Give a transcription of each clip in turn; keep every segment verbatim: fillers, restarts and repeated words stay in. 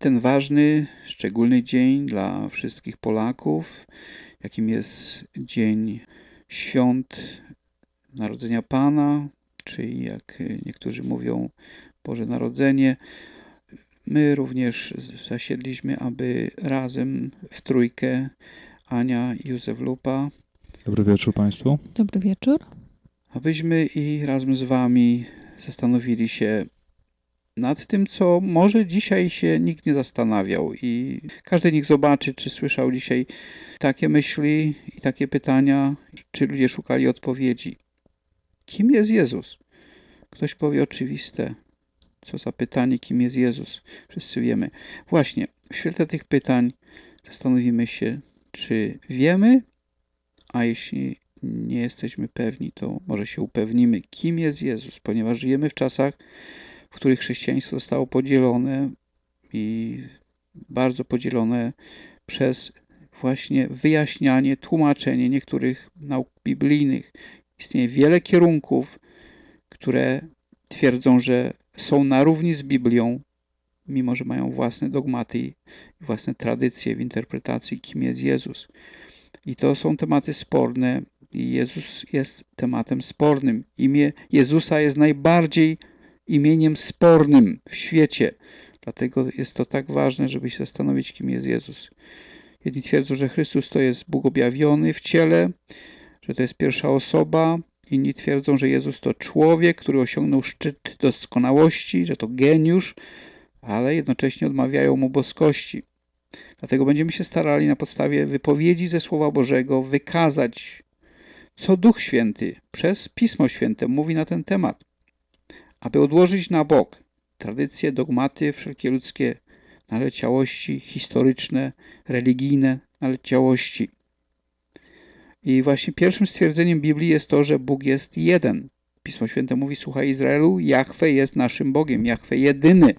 ten ważny, szczególny dzień dla wszystkich Polaków, jakim jest Dzień Świąt Narodzenia Pana, czyli jak niektórzy mówią Boże Narodzenie. My również zasiedliśmy, aby razem w trójkę, Ania i Józef Lupa, Dobry wieczór Państwu. Dobry wieczór. abyśmy i razem z Wami zastanowili się nad tym, co może dzisiaj się nikt nie zastanawiał i każdy niech zobaczy, czy słyszał dzisiaj takie myśli i takie pytania, czy ludzie szukali odpowiedzi. Kim jest Jezus? Ktoś powie oczywiste. Co za pytanie, kim jest Jezus? Wszyscy wiemy. Właśnie, w świetle tych pytań zastanowimy się, czy wiemy, a jeśli nie jesteśmy pewni, to może się upewnimy, kim jest Jezus, ponieważ żyjemy w czasach, w których chrześcijaństwo zostało podzielone i bardzo podzielone przez właśnie wyjaśnianie, tłumaczenie niektórych nauk biblijnych. Istnieje wiele kierunków, które twierdzą, że są na równi z Biblią, mimo że mają własne dogmaty i własne tradycje w interpretacji, kim jest Jezus. I to są tematy sporne i Jezus jest tematem spornym. Imię Jezusa jest najbardziej imieniem spornym w świecie. Dlatego jest to tak ważne, żeby się zastanowić, kim jest Jezus. Jedni twierdzą, że Chrystus to jest Bóg objawiony w ciele, że to jest pierwsza osoba. Inni twierdzą, że Jezus to człowiek, który osiągnął szczyt doskonałości, że to geniusz, ale jednocześnie odmawiają mu boskości. Dlatego będziemy się starali na podstawie wypowiedzi ze Słowa Bożego wykazać, co Duch Święty przez Pismo Święte mówi na ten temat, aby odłożyć na bok tradycje, dogmaty, wszelkie ludzkie naleciałości historyczne, religijne naleciałości. I właśnie pierwszym stwierdzeniem Biblii jest to, że Bóg jest jeden. Pismo Święte mówi: słuchaj Izraelu, Jahwe jest naszym Bogiem, Jahwe jedyny.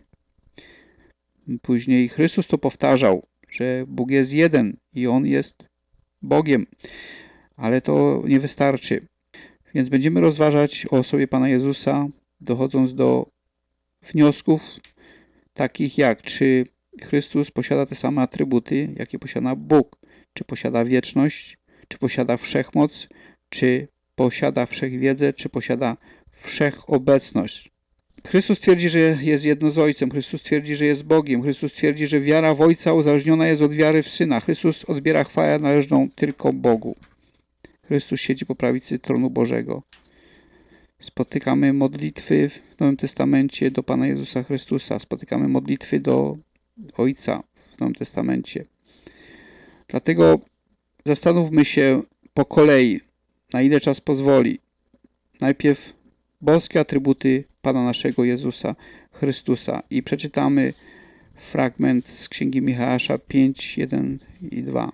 Później Chrystus to powtarzał, że Bóg jest jeden i On jest Bogiem. Ale to nie wystarczy. Więc będziemy rozważać o osobie Pana Jezusa, dochodząc do wniosków takich jak, czy Chrystus posiada te same atrybuty, jakie posiada Bóg, czy posiada wieczność, czy posiada wszechmoc, czy posiada wszechwiedzę, czy posiada wszechobecność. Chrystus twierdzi, że jest jedno z Ojcem. Chrystus twierdzi, że jest Bogiem. Chrystus twierdzi, że wiara w Ojca uzależniona jest od wiary w Syna. Chrystus odbiera chwałę należną tylko Bogu. Chrystus siedzi po prawicy tronu Bożego. Spotykamy modlitwy w Nowym Testamencie do Pana Jezusa Chrystusa. Spotykamy modlitwy do Ojca w Nowym Testamencie. Dlatego zastanówmy się po kolei, na ile czas pozwoli. Najpierw boskie atrybuty Pana naszego Jezusa Chrystusa i przeczytamy fragment z Księgi Michała pięć, jeden i dwa.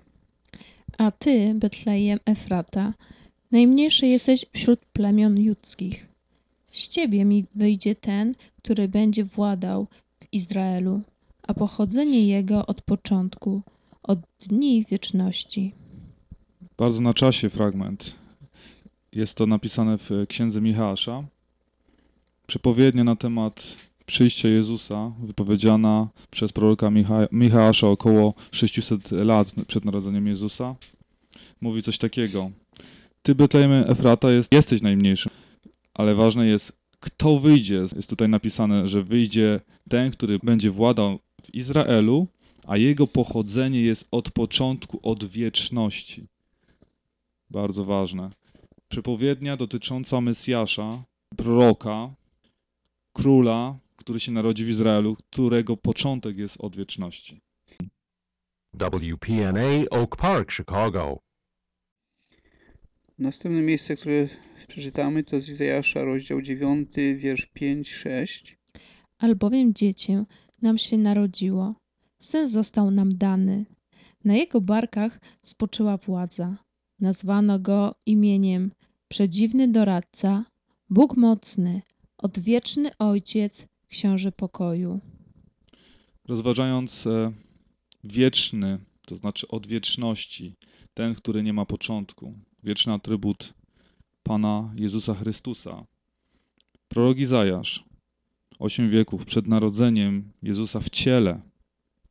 A ty, Betlejem Efrata, najmniejszy jesteś wśród plemion judzkich. Z ciebie mi wyjdzie ten, który będzie władał w Izraelu, a pochodzenie jego od początku, od dni wieczności. Bardzo na czasie fragment. Jest to napisane w Księdze Michała. Przepowiednia na temat przyjścia Jezusa, wypowiedziana przez proroka Micha Michała około sześćset lat przed narodzeniem Jezusa, mówi coś takiego. Ty, Betlejem Efrata, jest, jesteś najmniejszym, ale ważne jest, kto wyjdzie. Jest tutaj napisane, że wyjdzie ten, który będzie władał w Izraelu, a jego pochodzenie jest od początku, od wieczności. Bardzo ważne. Przepowiednia dotycząca Mesjasza, proroka, króla, który się narodzi w Izraelu, którego początek jest od wieczności. W P N A Oak Park, Chicago. Następne miejsce, które przeczytamy, to z Izajasza, rozdział dziewiąty, wiersz pięć, sześć. Albowiem dziecię nam się narodziło, syn został nam dany. Na jego barkach spoczyła władza. Nazwano go imieniem Przedziwny Doradca, Bóg Mocny, Odwieczny Ojciec, Książę Pokoju. Rozważając e, wieczny, to znaczy od wieczności, ten, który nie ma początku, wieczny atrybut Pana Jezusa Chrystusa. Prorok Izajasz, osiem wieków przed narodzeniem Jezusa w ciele,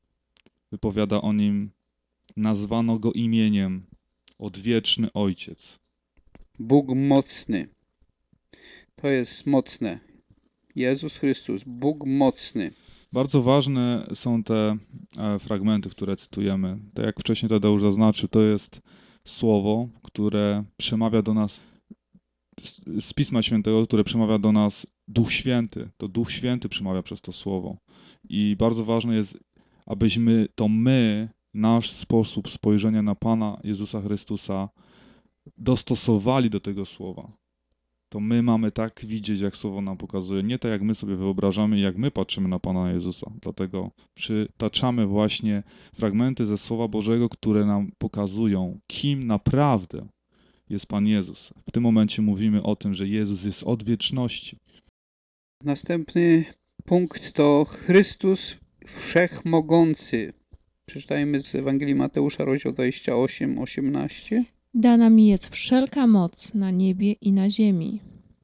wypowiada o nim: nazwano go imieniem Odwieczny Ojciec. Bóg mocny. To jest mocne. Jezus Chrystus, Bóg mocny. Bardzo ważne są te e, fragmenty, które cytujemy. Tak jak wcześniej Tadeusz zaznaczył, to jest słowo, które przemawia do nas z, z Pisma Świętego, które przemawia do nas Duch Święty. To Duch Święty przemawia przez to słowo. I bardzo ważne jest, abyśmy to my, nasz sposób spojrzenia na Pana Jezusa Chrystusa dostosowali do tego słowa. To my mamy tak widzieć, jak Słowo nam pokazuje, nie tak jak my sobie wyobrażamy i jak my patrzymy na Pana Jezusa. Dlatego przytaczamy właśnie fragmenty ze Słowa Bożego, które nam pokazują, kim naprawdę jest Pan Jezus. W tym momencie mówimy o tym, że Jezus jest od wieczności. Następny punkt to Chrystus Wszechmogący. Przeczytajmy z Ewangelii Mateusza, rozdział dwudziesty ósmy, osiemnaście. Dana mi jest wszelka moc na niebie i na ziemi.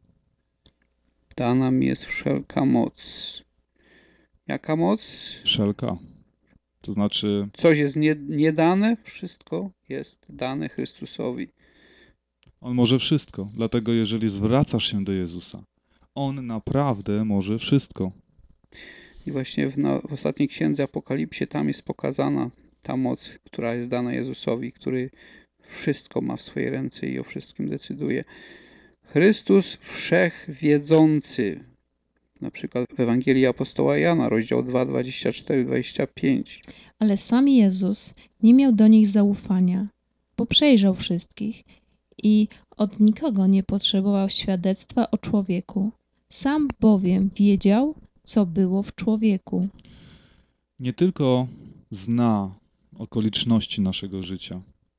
Dana mi jest wszelka moc. Jaka moc? Wszelka. To znaczy, Coś jest nie, nie dane, wszystko jest dane Chrystusowi. On może wszystko. Dlatego jeżeli zwracasz się do Jezusa, On naprawdę może wszystko. I właśnie w, na, w ostatniej księdze Apokalipsie tam jest pokazana ta moc, która jest dana Jezusowi, który wszystko ma w swojej ręce i o wszystkim decyduje. Chrystus Wszechwiedzący. Na przykład w Ewangelii Apostoła Jana, rozdział dwa, dwadzieścia cztery, dwadzieścia pięć. Ale sam Jezus nie miał do nich zaufania, bo przejrzał wszystkich i od nikogo nie potrzebował świadectwa o człowieku. Sam bowiem wiedział, co było w człowieku. Nie tylko zna okoliczności naszego życia.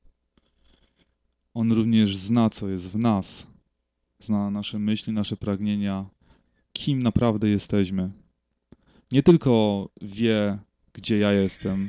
On również zna, co jest w nas. Zna nasze myśli, nasze pragnienia, kim naprawdę jesteśmy. Nie tylko wie, gdzie ja jestem,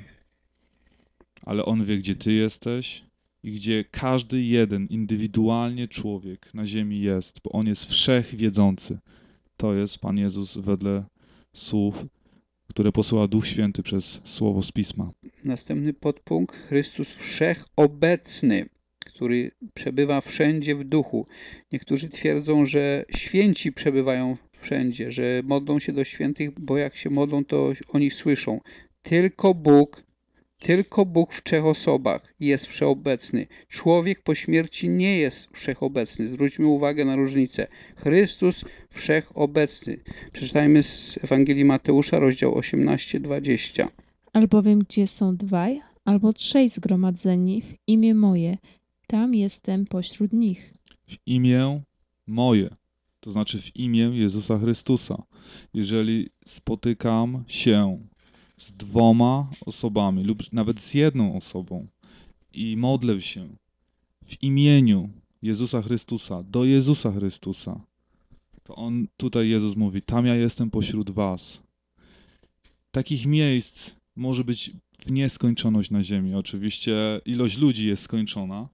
ale On wie, gdzie Ty jesteś i gdzie każdy jeden indywidualnie człowiek na ziemi jest, bo On jest wszechwiedzący. To jest Pan Jezus wedle słów, które posyła Duch Święty przez słowo z Pisma. Następny podpunkt. Chrystus Wszechobecny, który przebywa wszędzie w duchu. Niektórzy twierdzą, że święci przebywają wszędzie, że modlą się do świętych, bo jak się modlą, to oni słyszą. Tylko Bóg, tylko Bóg w trzech osobach jest wszechobecny. Człowiek po śmierci nie jest wszechobecny. Zwróćmy uwagę na różnicę. Chrystus wszechobecny. Przeczytajmy z Ewangelii Mateusza, rozdział osiemnaście, dwadzieścia. Albowiem gdzie są dwaj albo trzej zgromadzeni w imię moje, tam jestem pośród nich. W imię moje, to znaczy w imię Jezusa Chrystusa. Jeżeli spotykam się z dwoma osobami lub nawet z jedną osobą i modlę się w imieniu Jezusa Chrystusa, do Jezusa Chrystusa, to On, tutaj Jezus mówi, tam ja jestem pośród was. Takich miejsc może być w nieskończoność na ziemi. Oczywiście ilość ludzi jest skończona,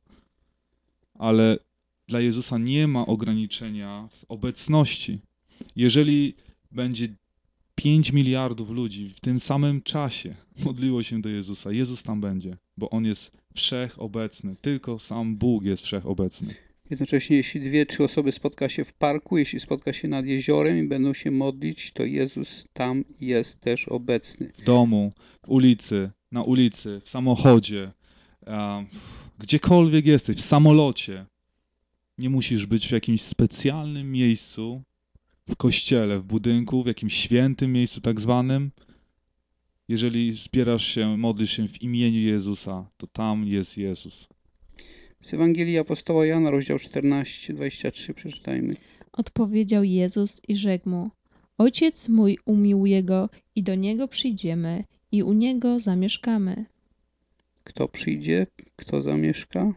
ale dla Jezusa nie ma ograniczenia w obecności. Jeżeli będzie pięć miliardów ludzi w tym samym czasie modliło się do Jezusa, Jezus tam będzie, bo On jest wszechobecny. Tylko sam Bóg jest wszechobecny. Jednocześnie, jeśli dwie, trzy osoby spotka się w parku, jeśli spotka się nad jeziorem i będą się modlić, to Jezus tam jest też obecny. W domu, w ulicy, na ulicy, w samochodzie, a, gdziekolwiek jesteś, w samolocie. Nie musisz być w jakimś specjalnym miejscu, w kościele, w budynku, w jakimś świętym miejscu tak zwanym. Jeżeli zbierasz się, modlisz się w imieniu Jezusa, to tam jest Jezus. Z Ewangelii Apostoła Jana, rozdział czternaście, dwadzieścia trzy, przeczytajmy. Odpowiedział Jezus i rzekł mu: Ojciec mój umiłuje go i do niego przyjdziemy i u niego zamieszkamy. Kto przyjdzie? Kto zamieszka?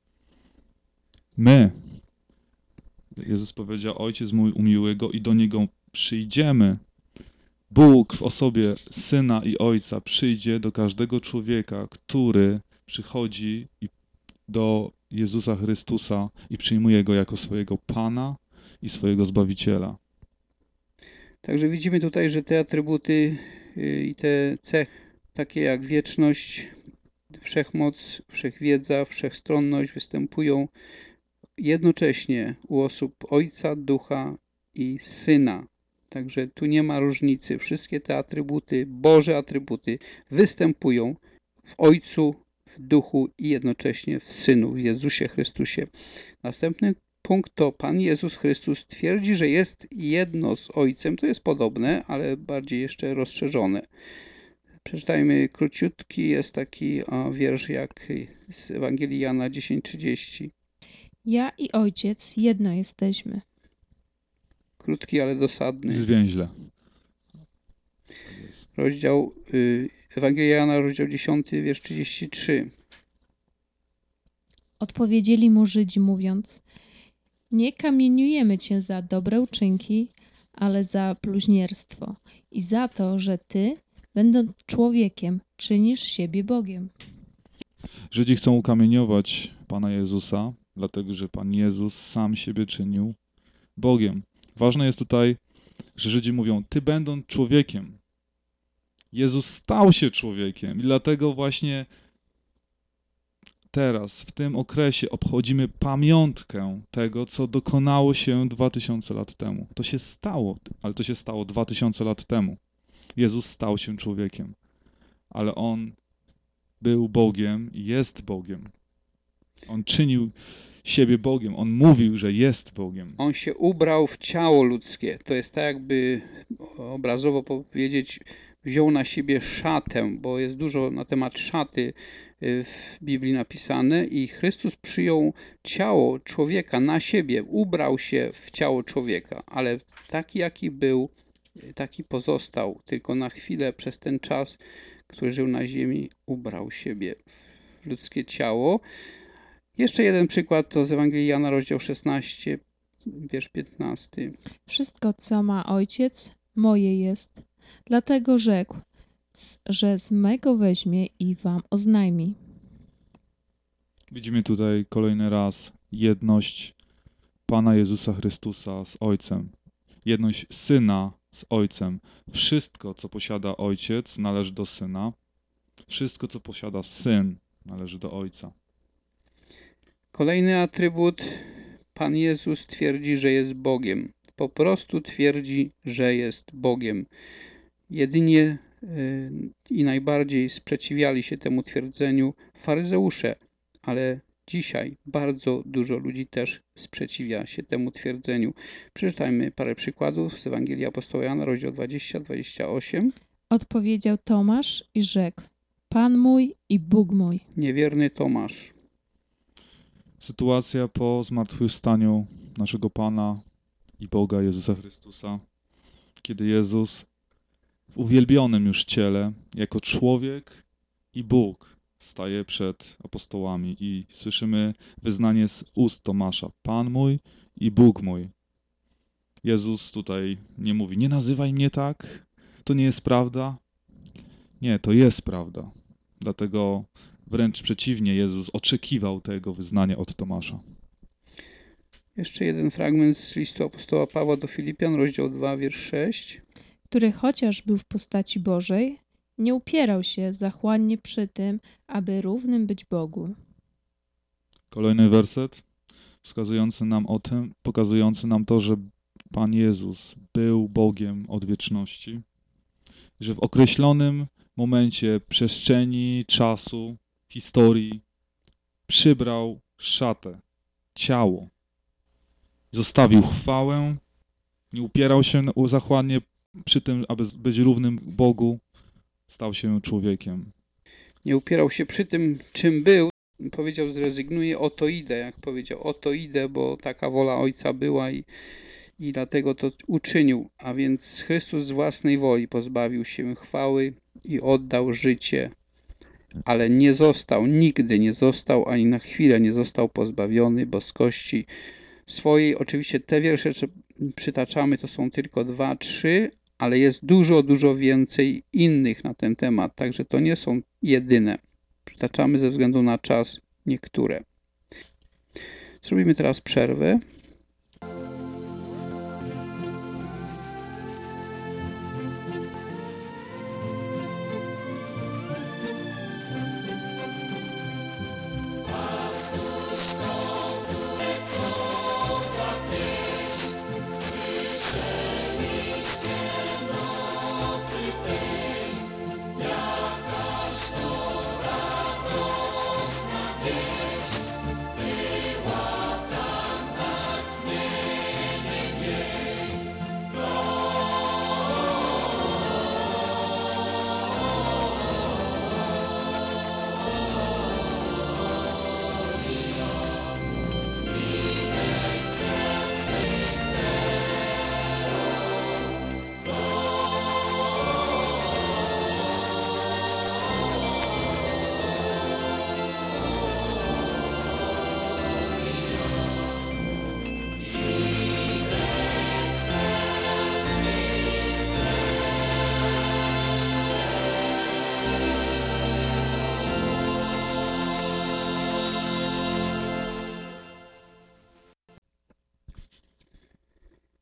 My. Jezus powiedział, Ojciec mój umiłuje go i do niego przyjdziemy. Bóg w osobie Syna i Ojca przyjdzie do każdego człowieka, który przychodzi do Jezusa Chrystusa i przyjmuje Go jako swojego Pana i swojego Zbawiciela. Także widzimy tutaj, że te atrybuty i te cechy takie jak wieczność, wszechmoc, wszechwiedza, wszechstronność występują jednocześnie u osób Ojca, Ducha i Syna. Także tu nie ma różnicy. Wszystkie te atrybuty, Boże atrybuty występują w Ojcu, w Duchu i jednocześnie w Synu, w Jezusie Chrystusie. Następny punkt to Pan Jezus Chrystus twierdzi, że jest jedno z Ojcem. To jest podobne, ale bardziej jeszcze rozszerzone. Przeczytajmy króciutki, jest taki a, wiersz jak z Ewangelii Jana dziesięć trzydzieści. Ja i Ojciec jedno jesteśmy. Krótki, ale dosadny. Zwięźle. Rozdział y, Ewangelia Jana, rozdział dziesiąty, wiersz trzydzieści trzy. Odpowiedzieli mu Żydzi, mówiąc: Nie kamieniujemy cię za dobre uczynki, ale za bluźnierstwo i za to, że ty, będąc człowiekiem, czynisz siebie Bogiem. Żydzi chcą ukamieniować Pana Jezusa, dlatego że Pan Jezus sam siebie czynił Bogiem. Ważne jest tutaj, że Żydzi mówią, ty będąc człowiekiem. Jezus stał się człowiekiem i dlatego właśnie teraz, w tym okresie obchodzimy pamiątkę tego, co dokonało się dwa tysiące lat temu. To się stało, ale to się stało dwa tysiące lat temu. Jezus stał się człowiekiem, ale On był Bogiem i jest Bogiem. On czynił siebie Bogiem. On mówił, że jest Bogiem. On się ubrał w ciało ludzkie. To jest tak jakby obrazowo powiedzieć, wziął na siebie szatę, bo jest dużo na temat szaty w Biblii napisane i Chrystus przyjął ciało człowieka na siebie, ubrał się w ciało człowieka, ale taki jaki był, taki pozostał, tylko na chwilę przez ten czas, który żył na ziemi, ubrał siebie w ludzkie ciało. Jeszcze jeden przykład to z Ewangelii Jana, rozdział szesnasty, wiersz piętnasty. Wszystko, co ma Ojciec, moje jest. Dlatego rzekł, że z mego weźmie i wam oznajmi. Widzimy tutaj kolejny raz jedność Pana Jezusa Chrystusa z Ojcem. Jedność Syna z Ojcem. Wszystko, co posiada Ojciec, należy do Syna. Wszystko, co posiada Syn, należy do Ojca. Kolejny atrybut. Pan Jezus twierdzi, że jest Bogiem. Po prostu twierdzi, że jest Bogiem. Jedynie yy, i najbardziej sprzeciwiali się temu twierdzeniu faryzeusze, ale dzisiaj bardzo dużo ludzi też sprzeciwia się temu twierdzeniu. Przeczytajmy parę przykładów z Ewangelii Apostoła Jana, rozdział dwudziesty, dwudziesty ósmy. Odpowiedział Tomasz i rzekł: Pan mój i Bóg mój. Niewierny Tomasz. Sytuacja po zmartwychwstaniu naszego Pana i Boga Jezusa Chrystusa, kiedy Jezus w uwielbionym już ciele, jako człowiek i Bóg, staje przed apostołami i słyszymy wyznanie z ust Tomasza: Pan mój i Bóg mój. Jezus tutaj nie mówi: nie nazywaj mnie tak, to nie jest prawda. Nie, to jest prawda. Dlatego wręcz przeciwnie, Jezus oczekiwał tego wyznania od Tomasza. Jeszcze jeden fragment z listu apostoła Pawła do Filipian, rozdział drugi, wiersz szósty. Który chociaż był w postaci Bożej, nie upierał się zachłannie przy tym, aby równym być Bogu. Kolejny werset wskazujący nam o tym, pokazujący nam to, że Pan Jezus był Bogiem od wieczności, że w określonym momencie przestrzeni, czasu, historii przybrał szatę, ciało. Zostawił chwałę, nie upierał się zachłannie przy tym, aby być równym Bogu, stał się człowiekiem. Nie upierał się przy tym, czym był. Powiedział, zrezygnuję, oto idę. Jak powiedział, oto idę, bo taka wola Ojca była i, i dlatego to uczynił. A więc Chrystus z własnej woli pozbawił się chwały i oddał życie. Ale nie został, nigdy nie został, ani na chwilę nie został pozbawiony boskości swojej. Oczywiście te wiersze, co przytaczamy, to są tylko dwa, trzy, ale jest dużo, dużo więcej innych na ten temat. Także to nie są jedyne. Przytaczamy ze względu na czas niektóre. Zrobimy teraz przerwę.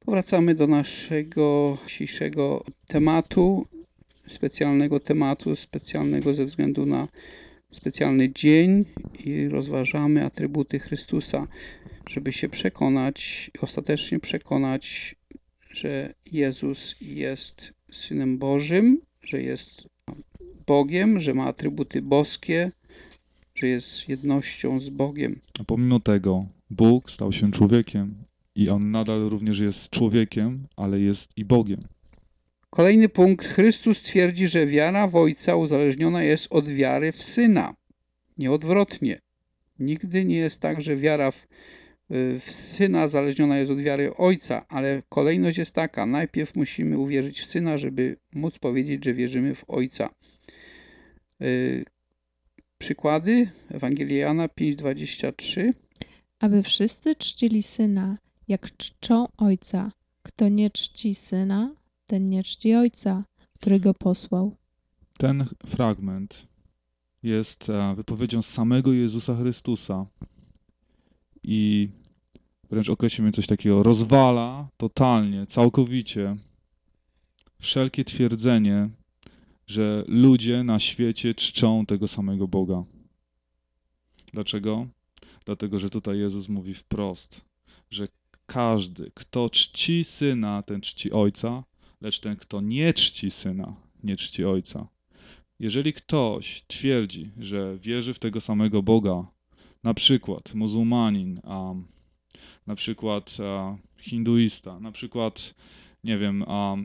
Wracamy do naszego dzisiejszego tematu, specjalnego tematu, specjalnego ze względu na specjalny dzień i rozważamy atrybuty Chrystusa, żeby się przekonać, ostatecznie przekonać, że Jezus jest Synem Bożym, że jest Bogiem, że ma atrybuty boskie, że jest jednością z Bogiem. A pomimo tego Bóg stał się człowiekiem i On nadal również jest człowiekiem, ale jest i Bogiem. Kolejny punkt. Chrystus twierdzi, że wiara w Ojca uzależniona jest od wiary w Syna, nie odwrotnie. Nigdy nie jest tak, że wiara w, w Syna zależniona jest od wiary Ojca, ale kolejność jest taka. Najpierw musimy uwierzyć w Syna, żeby móc powiedzieć, że wierzymy w Ojca. Yy, przykłady. Ewangelia Jana pięć dwadzieścia trzy. Aby wszyscy czcili Syna, jak czczą Ojca. Kto nie czci Syna, ten nie czci Ojca, który Go posłał. Ten fragment jest e, wypowiedzią samego Jezusa Chrystusa i wręcz określimy coś takiego, rozwala totalnie, całkowicie wszelkie twierdzenie, że ludzie na świecie czczą tego samego Boga. Dlaczego? Dlatego, że tutaj Jezus mówi wprost, że każdy, kto czci Syna, ten czci Ojca, lecz ten, kto nie czci Syna, nie czci Ojca. Jeżeli ktoś twierdzi, że wierzy w tego samego Boga, na przykład muzułmanin, a na przykład a, hinduista, na przykład, nie wiem, a,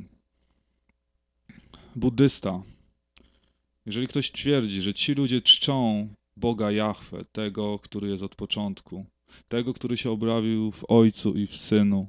buddysta, jeżeli ktoś twierdzi, że ci ludzie czczą Boga Jahwe, tego, który jest od początku, tego, który się objawił w Ojcu i w Synu,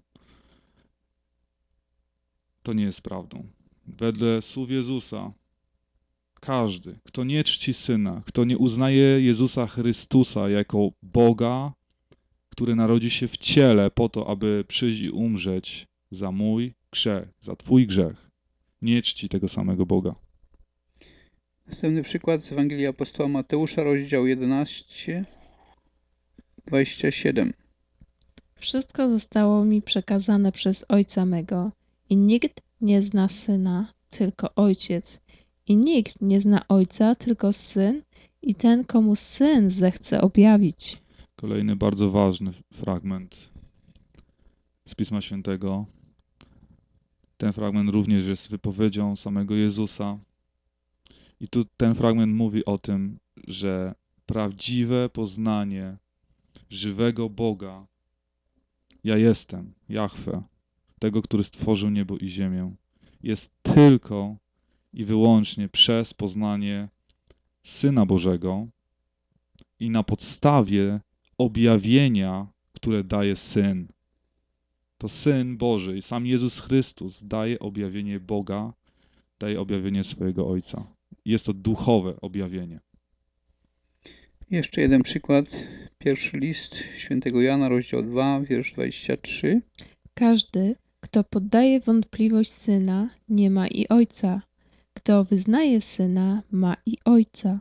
to nie jest prawdą. Wedle słów Jezusa, każdy, kto nie czci Syna, kto nie uznaje Jezusa Chrystusa jako Boga, który narodzi się w ciele po to, aby przyjść i umrzeć za mój grzech, za twój grzech, nie czci tego samego Boga. Następny przykład z Ewangelii Apostoła Mateusza, rozdział jedenaście, dwadzieścia siedem. Wszystko zostało mi przekazane przez Ojca mego i nikt nie zna Syna, tylko Ojciec. I nikt nie zna Ojca, tylko Syn i ten, komu Syn zechce objawić. Kolejny bardzo ważny fragment z Pisma Świętego. Ten fragment również jest wypowiedzią samego Jezusa. I tu ten fragment mówi o tym, że prawdziwe poznanie żywego Boga, ja jestem, Jahwe, tego, który stworzył niebo i ziemię, jest tylko i wyłącznie przez poznanie Syna Bożego i na podstawie objawienia, które daje Syn. To Syn Boży i sam Jezus Chrystus daje objawienie Boga, daje objawienie swojego Ojca. Jest to duchowe objawienie. Jeszcze jeden przykład. Pierwszy list świętego Jana, rozdział dwa, wiersz dwadzieścia trzy. Każdy, kto poddaje wątpliwość Syna, nie ma i Ojca. Kto wyznaje Syna, ma i Ojca.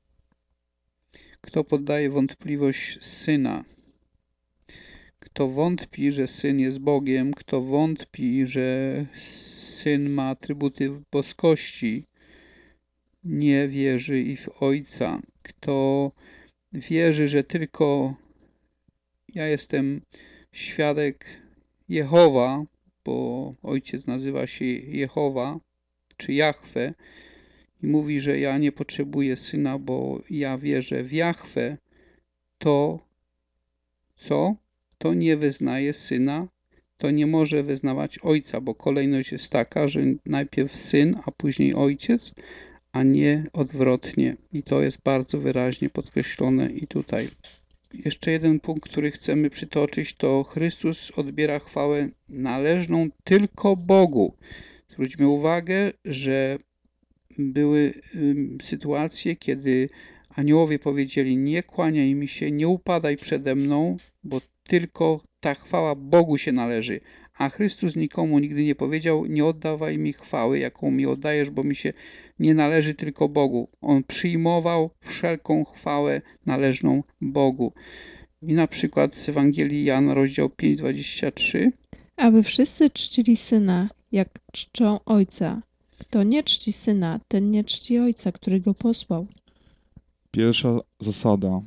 Kto poddaje wątpliwość Syna? Kto wątpi, że Syn jest Bogiem, kto wątpi, że Syn ma atrybuty boskości, nie wierzy i w Ojca. Kto wierzy, że tylko ja jestem świadek Jehowa, bo Ojciec nazywa się Jehowa, czy Jahwe, i mówi, że ja nie potrzebuję Syna, bo ja wierzę w Jahwe, to co? To nie wyznaje Syna, to nie może wyznawać Ojca, bo kolejność jest taka, że najpierw Syn, a później Ojciec, a nie odwrotnie. I to jest bardzo wyraźnie podkreślone i tutaj. Jeszcze jeden punkt, który chcemy przytoczyć, to Chrystus odbiera chwałę należną tylko Bogu. Zwróćmy uwagę, że były sytuacje, kiedy aniołowie powiedzieli: nie kłaniaj mi się, nie upadaj przede mną, bo tylko ta chwała Bogu się należy. A Chrystus nikomu nigdy nie powiedział: nie oddawaj mi chwały, jaką mi oddajesz, bo mi się nie należy tylko Bogu. On przyjmował wszelką chwałę należną Bogu. I na przykład z Ewangelii Jana, rozdział pięć, dwadzieścia trzy. aby wszyscy czcili Syna, jak czczą Ojca. Kto nie czci Syna, ten nie czci Ojca, który Go posłał. Pierwsza zasada.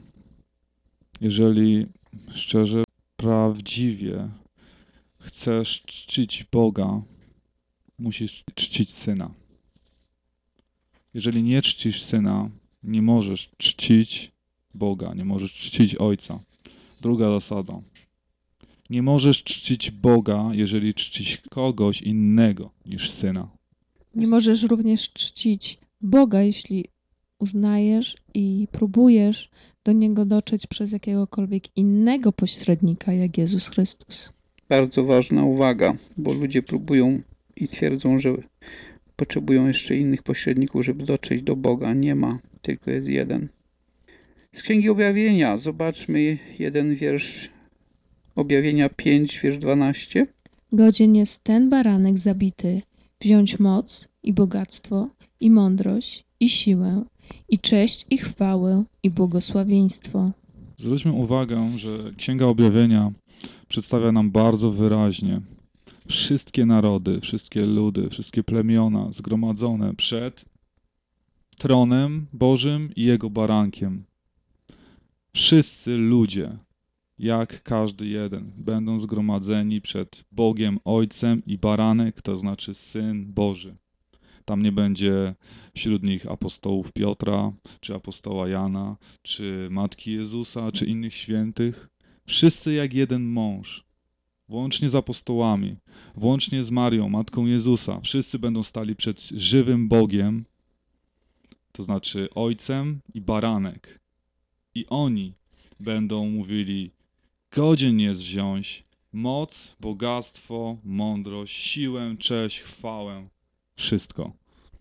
Jeżeli szczerze, prawdziwie chcesz czcić Boga, musisz czcić Syna. Jeżeli nie czcisz Syna, nie możesz czcić Boga, nie możesz czcić Ojca. Druga zasada. Nie możesz czcić Boga, jeżeli czcisz kogoś innego niż Syna. Nie możesz również czcić Boga, jeśli uznajesz i próbujesz do Niego dotrzeć przez jakiegokolwiek innego pośrednika, jak Jezus Chrystus. Bardzo ważna uwaga, bo ludzie próbują i twierdzą, że potrzebują jeszcze innych pośredników, żeby dotrzeć do Boga. Nie ma, tylko jest jeden. Z Księgi Objawienia zobaczmy jeden wiersz Objawienia pięć, wiersz dwanaście. Godzien jest ten baranek zabity, wziąć moc i bogactwo, i mądrość, i siłę, i cześć, i chwałę, i błogosławieństwo. Zwróćmy uwagę, że Księga Objawienia przedstawia nam bardzo wyraźnie wszystkie narody, wszystkie ludy, wszystkie plemiona zgromadzone przed tronem Bożym i Jego barankiem. Wszyscy ludzie, jak każdy jeden, będą zgromadzeni przed Bogiem Ojcem i baranek, to znaczy Syn Boży. Tam nie będzie wśród nich apostołów Piotra, czy apostoła Jana, czy Matki Jezusa, czy innych świętych. Wszyscy jak jeden mąż, włącznie z apostołami, włącznie z Marią, Matką Jezusa. Wszyscy będą stali przed żywym Bogiem, to znaczy Ojcem i baranek. I oni będą mówili, godzien jest wziąć moc, bogactwo, mądrość, siłę, cześć, chwałę, wszystko.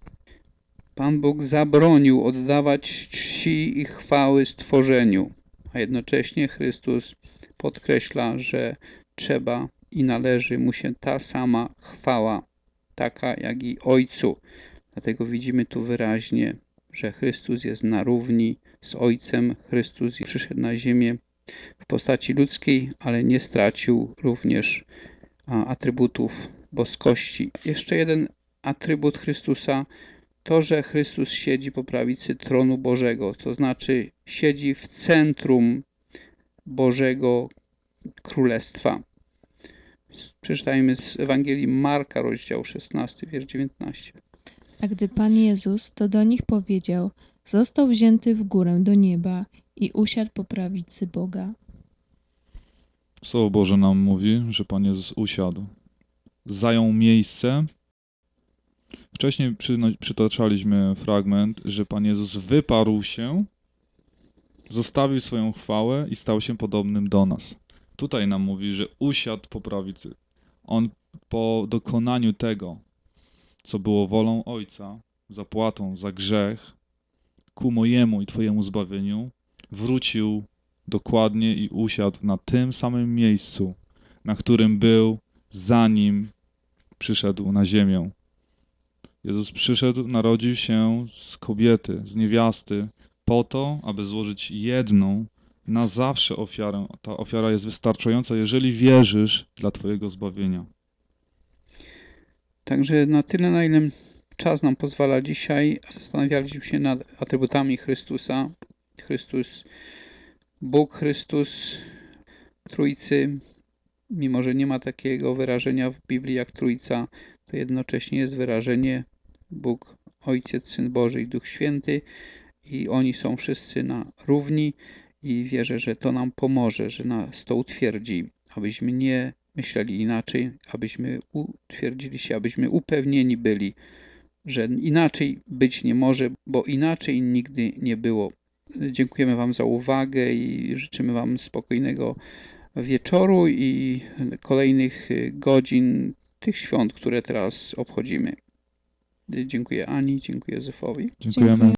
Pan Bóg zabronił oddawać czci i chwały stworzeniu, a jednocześnie Chrystus podkreśla, że trzeba i należy mu się ta sama chwała, taka jak i Ojcu. Dlatego widzimy tu wyraźnie, że Chrystus jest na równi z Ojcem. Chrystus przyszedł na ziemię w postaci ludzkiej, ale nie stracił również atrybutów boskości. Jeszcze jeden atrybut Chrystusa to, że Chrystus siedzi po prawicy tronu Bożego, to znaczy siedzi w centrum Bożego Królestwa. Przeczytajmy z Ewangelii Marka, rozdział szesnasty, wiersz dziewiętnasty. A gdy Pan Jezus to do nich powiedział, został wzięty w górę do nieba i usiadł po prawicy Boga. Słowo Boże nam mówi, że Pan Jezus usiadł. Zajął miejsce. Wcześniej przyno- przytaczaliśmy fragment, że Pan Jezus wyparł się, zostawił swoją chwałę i stał się podobnym do nas. Tutaj nam mówi, że usiadł po prawicy. On po dokonaniu tego, co było wolą Ojca, zapłatą za grzech, ku mojemu i Twojemu zbawieniu, wrócił dokładnie i usiadł na tym samym miejscu, na którym był, zanim przyszedł na ziemię. Jezus przyszedł, narodził się z kobiety, z niewiasty, po to, aby złożyć jedną, na zawsze ofiarę. Ta ofiara jest wystarczająca, jeżeli wierzysz, dla Twojego zbawienia. Także na tyle, na ile czas nam pozwala dzisiaj, zastanawialiśmy się nad atrybutami Chrystusa. Chrystus, Bóg Chrystus, Trójcy, mimo że nie ma takiego wyrażenia w Biblii jak Trójca, to jednocześnie jest wyrażenie Bóg, Ojciec, Syn Boży i Duch Święty i oni są wszyscy na równi i wierzę, że to nam pomoże, że nas to utwierdzi, abyśmy nie myśleli inaczej, abyśmy utwierdzili się, abyśmy upewnieni byli, że inaczej być nie może, bo inaczej nigdy nie było. Dziękujemy Wam za uwagę i życzymy Wam spokojnego wieczoru i kolejnych godzin tych świąt, które teraz obchodzimy. Dziękuję Ani, dziękuję Józefowi. Dziękujemy. Dziękuję.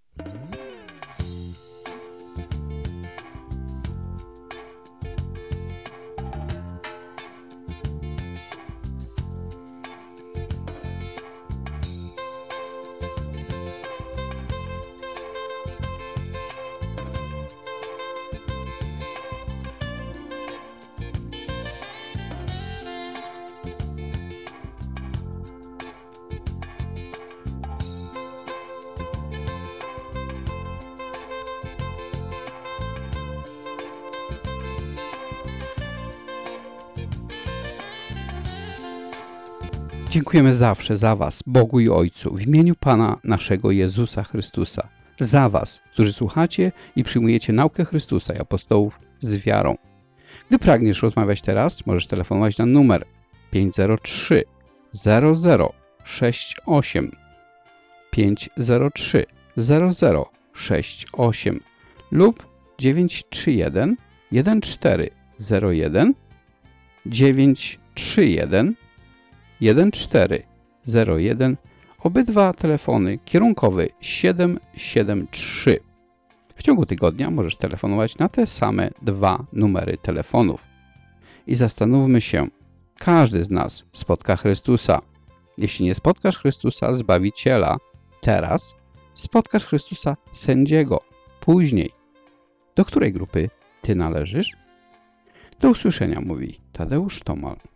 Dziękujemy zawsze za Was, Bogu i Ojcu, w imieniu Pana naszego Jezusa Chrystusa. Za Was, którzy słuchacie i przyjmujecie naukę Chrystusa i apostołów z wiarą. Gdy pragniesz rozmawiać teraz, możesz telefonować na numer pięć zero trzy zero zero sześć osiem pięć zero trzy zero zero sześć osiem lub dziewięć trzy jeden jeden cztery zero jeden dziewięć trzy jeden jeden cztery zero jeden. Obydwa telefony kierunkowy siedem siedem trzy. W ciągu tygodnia możesz telefonować na te same dwa numery telefonów. I zastanówmy się, każdy z nas spotka Chrystusa. Jeśli nie spotkasz Chrystusa, Zbawiciela, teraz, spotkasz Chrystusa, Sędziego, później. Do której grupy Ty należysz? Do usłyszenia, mówi Tadeusz Tomal.